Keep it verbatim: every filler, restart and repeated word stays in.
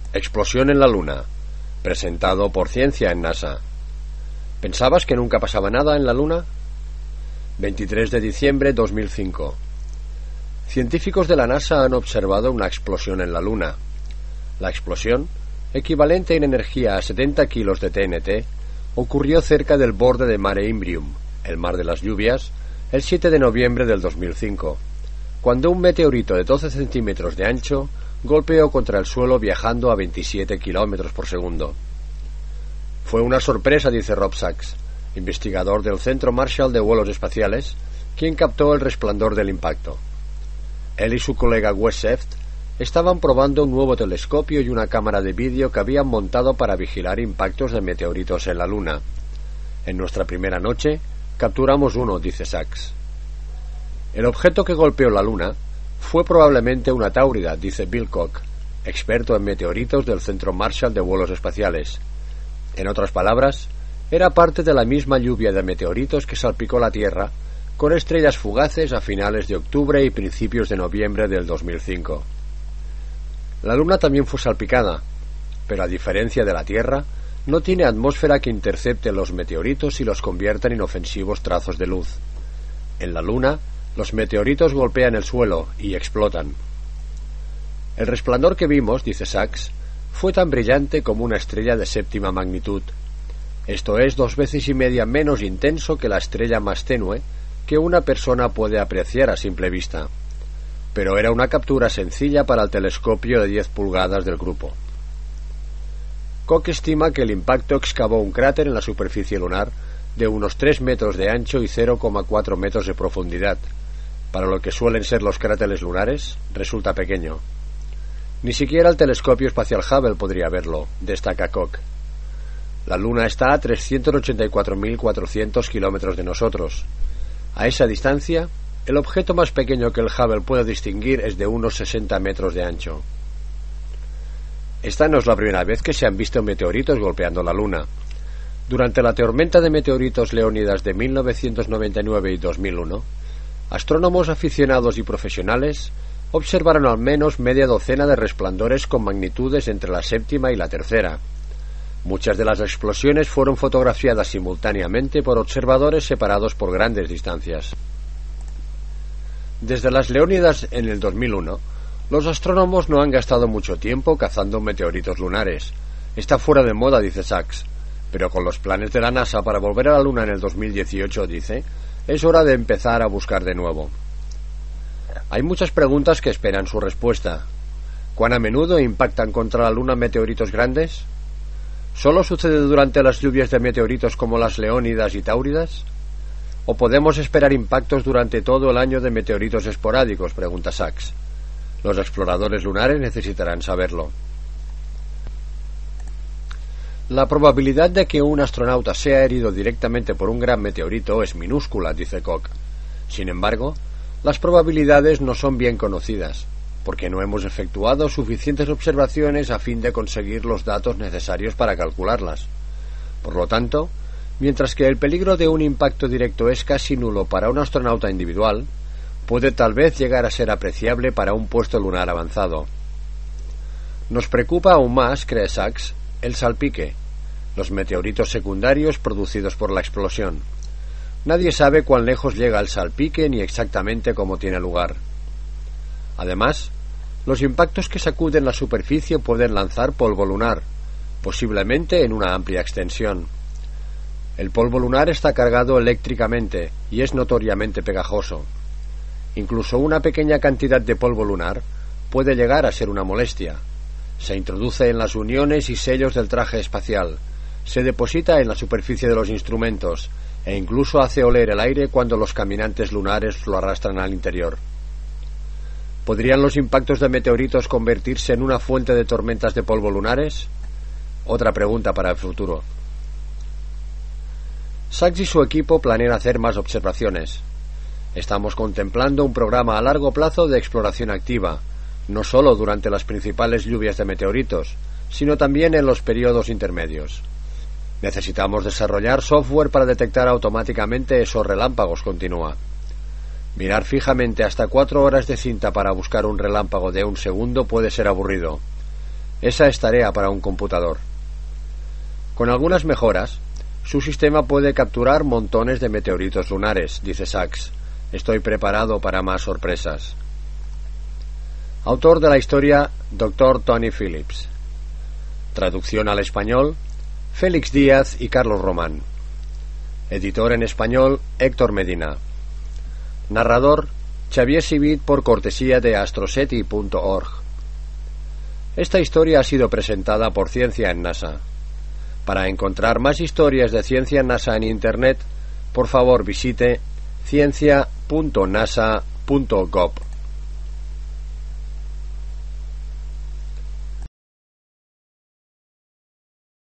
Explosión en la Luna, presentado por Ciencia en NASA. ¿Pensabas que nunca pasaba nada en la Luna? veintitrés de diciembre de dos mil cinco. Científicos de la NASA han observado una explosión en la Luna. La explosión, equivalente en energía a setenta kilos de T N T, ocurrió cerca del borde de Mare Imbrium, el mar de las lluvias, el siete de noviembre del dos mil cinco, cuando un meteorito de doce centímetros de ancho golpeó contra el suelo viajando a veintisiete kilómetros por segundo. Fue una sorpresa, dice Rob Sachs, investigador del Centro Marshall de Vuelos Espaciales, quien captó el resplandor del impacto. Él y su colega Wes Seft estaban probando un nuevo telescopio y una cámara de vídeo que habían montado para vigilar impactos de meteoritos en la Luna. En nuestra primera noche capturamos uno, dice Sachs. El objeto que golpeó la Luna fue probablemente una táurida, dice Bill Koch, experto en meteoritos del Centro Marshall de Vuelos Espaciales. En otras palabras, era parte de la misma lluvia de meteoritos que salpicó la Tierra con estrellas fugaces a finales de octubre y principios de noviembre del dos mil cinco. La Luna también fue salpicada, pero a diferencia de la Tierra, no tiene atmósfera que intercepte los meteoritos y los convierta en inofensivos trazos de luz. En la Luna, los meteoritos golpean el suelo y explotan. El resplandor que vimos, dice Sachs, fue tan brillante como una estrella de séptima magnitud. Esto es dos veces y media menos intenso que la estrella más tenue que una persona puede apreciar a simple vista. Pero era una captura sencilla para el telescopio de diez pulgadas del grupo. Koch estima que el impacto excavó un cráter en la superficie lunar de unos tres metros de ancho y cero coma cuatro metros de profundidad. Para lo que suelen ser los cráteres lunares, resulta pequeño. Ni siquiera el telescopio espacial Hubble podría verlo, destaca Koch. La Luna está a trescientos ochenta y cuatro mil cuatrocientos kilómetros de nosotros. A esa distancia, el objeto más pequeño que el Hubble puede distinguir es de unos sesenta metros de ancho. Esta no es la primera vez que se han visto meteoritos golpeando la Luna. Durante la tormenta de meteoritos Leónidas de mil novecientos noventa y nueve y dos mil uno, astrónomos aficionados y profesionales observaron al menos media docena de resplandores con magnitudes entre la séptima y la tercera. Muchas de las explosiones fueron fotografiadas simultáneamente por observadores separados por grandes distancias. Desde las Leónidas en el dos mil uno, los astrónomos no han gastado mucho tiempo cazando meteoritos lunares. Está fuera de moda, dice Sachs, pero con los planes de la NASA para volver a la Luna en el dos mil dieciocho, dice, es hora de empezar a buscar de nuevo. Hay muchas preguntas que esperan su respuesta. ¿Cuán a menudo impactan contra la Luna meteoritos grandes? ¿Solo sucede durante las lluvias de meteoritos como las Leónidas y Táuridas? ¿O podemos esperar impactos durante todo el año de meteoritos esporádicos?, pregunta Sachs. Los exploradores lunares necesitarán saberlo. La probabilidad de que un astronauta sea herido directamente por un gran meteorito es minúscula, dice Koch. Sin embargo, las probabilidades no son bien conocidas, porque no hemos efectuado suficientes observaciones a fin de conseguir los datos necesarios para calcularlas. Por lo tanto, mientras que el peligro de un impacto directo es casi nulo para un astronauta individual, puede tal vez llegar a ser apreciable para un puesto lunar avanzado. Nos preocupa aún más, cree Sachs, el salpique, los meteoritos secundarios producidos por la explosión. Nadie sabe cuán lejos llega el salpique ni exactamente cómo tiene lugar. Además, los impactos que sacuden la superficie pueden lanzar polvo lunar, posiblemente en una amplia extensión. El polvo lunar está cargado eléctricamente y es notoriamente pegajoso. Incluso una pequeña cantidad de polvo lunar puede llegar a ser una molestia. Se introduce en las uniones y sellos del traje espacial, se deposita en la superficie de los instrumentos e incluso hace oler el aire cuando los caminantes lunares lo arrastran al interior. ¿Podrían los impactos de meteoritos convertirse en una fuente de tormentas de polvo lunares? Otra pregunta para el futuro. Sachs y su equipo planean hacer más observaciones. Estamos contemplando un programa a largo plazo de exploración activa, no solo durante las principales lluvias de meteoritos, sino también en los periodos intermedios. Necesitamos desarrollar software para detectar automáticamente esos relámpagos, continúa. Mirar fijamente hasta cuatro horas de cinta para buscar un relámpago de un segundo puede ser aburrido. Esa es tarea para un computador. Con algunas mejoras, su sistema puede capturar montones de meteoritos lunares, dice Sachs. Estoy preparado para más sorpresas. Autor de la historia, doctor Tony Phillips. Traducción al español, Félix Díaz y Carlos Román. Editor en español, Héctor Medina. Narrador, Xavier Civit, por cortesía de astroseti punto org. Esta historia ha sido presentada por Ciencia en NASA. Para encontrar más historias de Ciencia en NASA en Internet, por favor visite ciencia punto nasa punto gov.